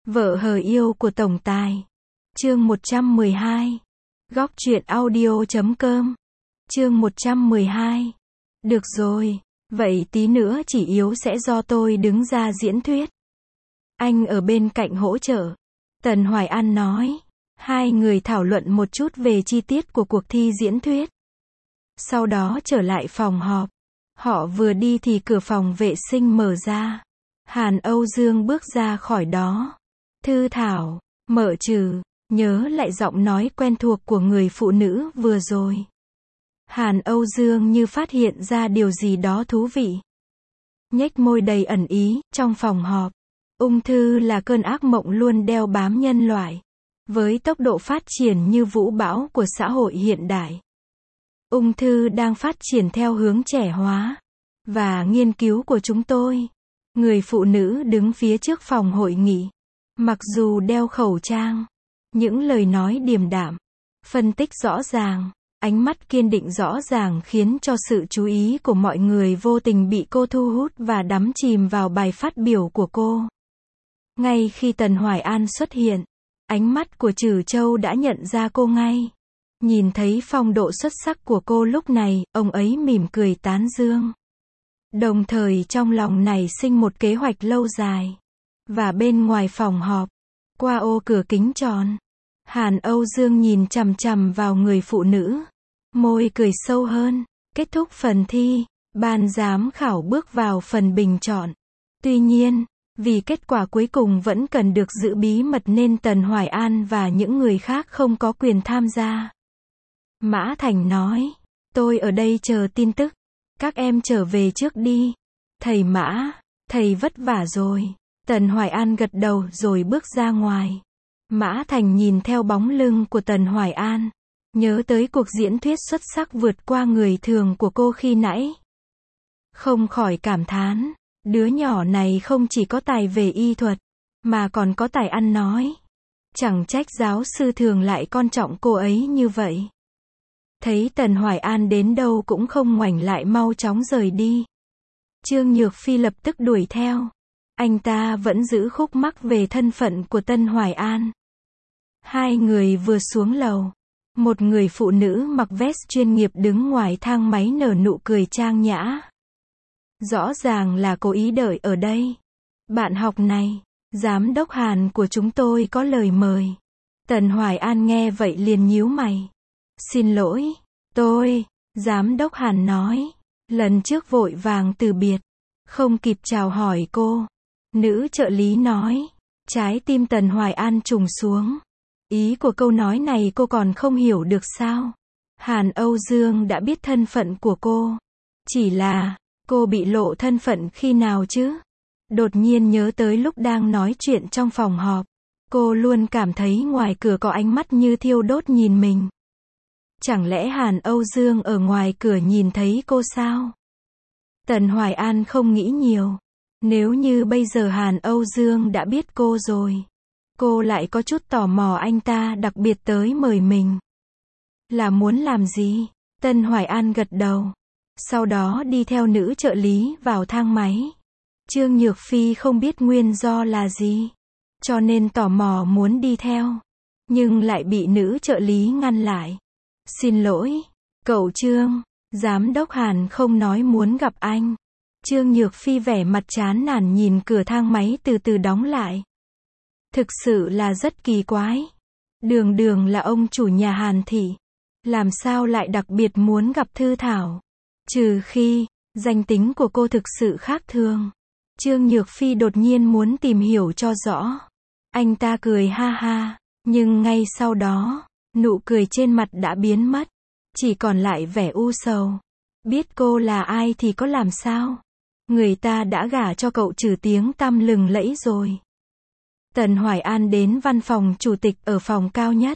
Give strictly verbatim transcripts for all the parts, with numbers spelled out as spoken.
Vợ hờ yêu của tổng tài. Chương một trăm mười hai. Góc truyện audio chấm com. Chương một trăm mười hai. Được rồi, vậy tí nữa chỉ yếu sẽ do tôi đứng ra diễn thuyết. Anh ở bên cạnh hỗ trợ. Tần Hoài An nói. Hai người thảo luận một chút về chi tiết của cuộc thi diễn thuyết. Sau đó trở lại phòng họp. Họ vừa đi thì cửa phòng vệ sinh mở ra. Hàn Âu Dương bước ra khỏi đó. Thư Thảo, Mợ Trừ, nhớ lại giọng nói quen thuộc của người phụ nữ vừa rồi. Hàn Âu Dương như phát hiện ra điều gì đó thú vị. Nhếch môi đầy ẩn ý, trong phòng họp. Ung thư là cơn ác mộng luôn đeo bám nhân loại. Với tốc độ phát triển như vũ bão của xã hội hiện đại. Ung thư đang phát triển theo hướng trẻ hóa. Và nghiên cứu của chúng tôi. Người phụ nữ đứng phía trước phòng hội nghị. Mặc dù đeo khẩu trang. Những lời nói điềm đạm. Phân tích rõ ràng. Ánh mắt kiên định rõ ràng khiến cho sự chú ý của mọi người vô tình bị cô thu hút và đắm chìm vào bài phát biểu của cô. Ngay khi Tần Hoài An xuất hiện, ánh mắt của Trử Châu đã nhận ra cô ngay. Nhìn thấy phong độ xuất sắc của cô lúc này, ông ấy mỉm cười tán dương. Đồng thời trong lòng nảy sinh một kế hoạch lâu dài. Và bên ngoài phòng họp, qua ô cửa kính tròn, Hàn Âu Dương nhìn chằm chằm vào người phụ nữ. Môi cười sâu hơn. Kết thúc phần thi, ban giám khảo bước vào phần bình chọn. Tuy nhiên, vì kết quả cuối cùng vẫn cần được giữ bí mật nên Tần Hoài An và những người khác không có quyền tham gia. Mã Thành nói, tôi ở đây chờ tin tức. Các em trở về trước đi. Thầy Mã, thầy vất vả rồi. Tần Hoài An gật đầu rồi bước ra ngoài. Mã Thành nhìn theo bóng lưng của Tần Hoài An. Nhớ tới cuộc diễn thuyết xuất sắc vượt qua người thường của cô khi nãy. Không khỏi cảm thán. Đứa nhỏ này không chỉ có tài về y thuật, mà còn có tài ăn nói. Chẳng trách giáo sư Thường lại coi trọng cô ấy như vậy. Thấy Tần Hoài An đến đâu cũng không ngoảnh lại mau chóng rời đi. Trương Nhược Phi lập tức đuổi theo. Anh ta vẫn giữ khúc mắc về thân phận của Tần Hoài An. Hai người vừa xuống lầu. Một người phụ nữ mặc vest chuyên nghiệp đứng ngoài thang máy nở nụ cười trang nhã. Rõ ràng là cố ý đợi ở đây. Bạn học này, giám đốc Hàn của chúng tôi có lời mời. Tần Hoài An nghe vậy liền nhíu mày. Xin lỗi, tôi, giám đốc Hàn nói. Lần trước vội vàng từ biệt, không kịp chào hỏi cô. Nữ trợ lý nói. Trái tim Tần Hoài An trùng xuống. Ý của câu nói này cô còn không hiểu được sao? Hàn Âu Dương đã biết thân phận của cô. Chỉ là, cô bị lộ thân phận khi nào chứ? Đột nhiên nhớ tới lúc đang nói chuyện trong phòng họp. Cô luôn cảm thấy ngoài cửa có ánh mắt như thiêu đốt nhìn mình. Chẳng lẽ Hàn Âu Dương ở ngoài cửa nhìn thấy cô sao? Tần Hoài An không nghĩ nhiều. Nếu như bây giờ Hàn Âu Dương đã biết cô rồi. Cô lại có chút tò mò anh ta đặc biệt tới mời mình. Là muốn làm gì? Tần Hoài An gật đầu. Sau đó đi theo nữ trợ lý vào thang máy. Trương Nhược Phi không biết nguyên do là gì. Cho nên tò mò muốn đi theo. Nhưng lại bị nữ trợ lý ngăn lại. Xin lỗi, cậu Trương. Giám đốc Hàn không nói muốn gặp anh. Trương Nhược Phi vẻ mặt chán nản nhìn cửa thang máy từ từ đóng lại. Thực sự là rất kỳ quái. Đường đường là ông chủ nhà Hàn thị. Làm sao lại đặc biệt muốn gặp Thư Thảo? Trừ khi, danh tính của cô thực sự khác thường. Trương Nhược Phi đột nhiên muốn tìm hiểu cho rõ. Anh ta cười ha ha. Nhưng ngay sau đó, nụ cười trên mặt đã biến mất. Chỉ còn lại vẻ u sầu. Biết cô là ai thì có làm sao? Người ta đã gả cho cậu Trừ tiếng tăm lừng lẫy rồi. Tần Hoài An đến văn phòng chủ tịch ở phòng cao nhất.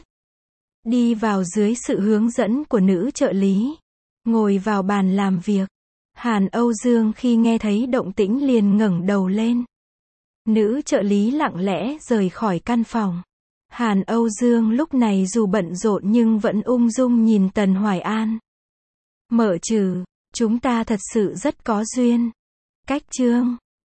Đi vào dưới sự hướng dẫn của nữ trợ lý. Ngồi vào bàn làm việc. Hàn Âu Dương khi nghe thấy động tĩnh liền ngẩng đầu lên. Nữ trợ lý lặng lẽ rời khỏi căn phòng. Hàn Âu Dương lúc này dù bận rộn nhưng vẫn ung dung nhìn Tần Hoài An. Mợ Trừ, chúng ta thật sự rất có duyên. Cách Trương.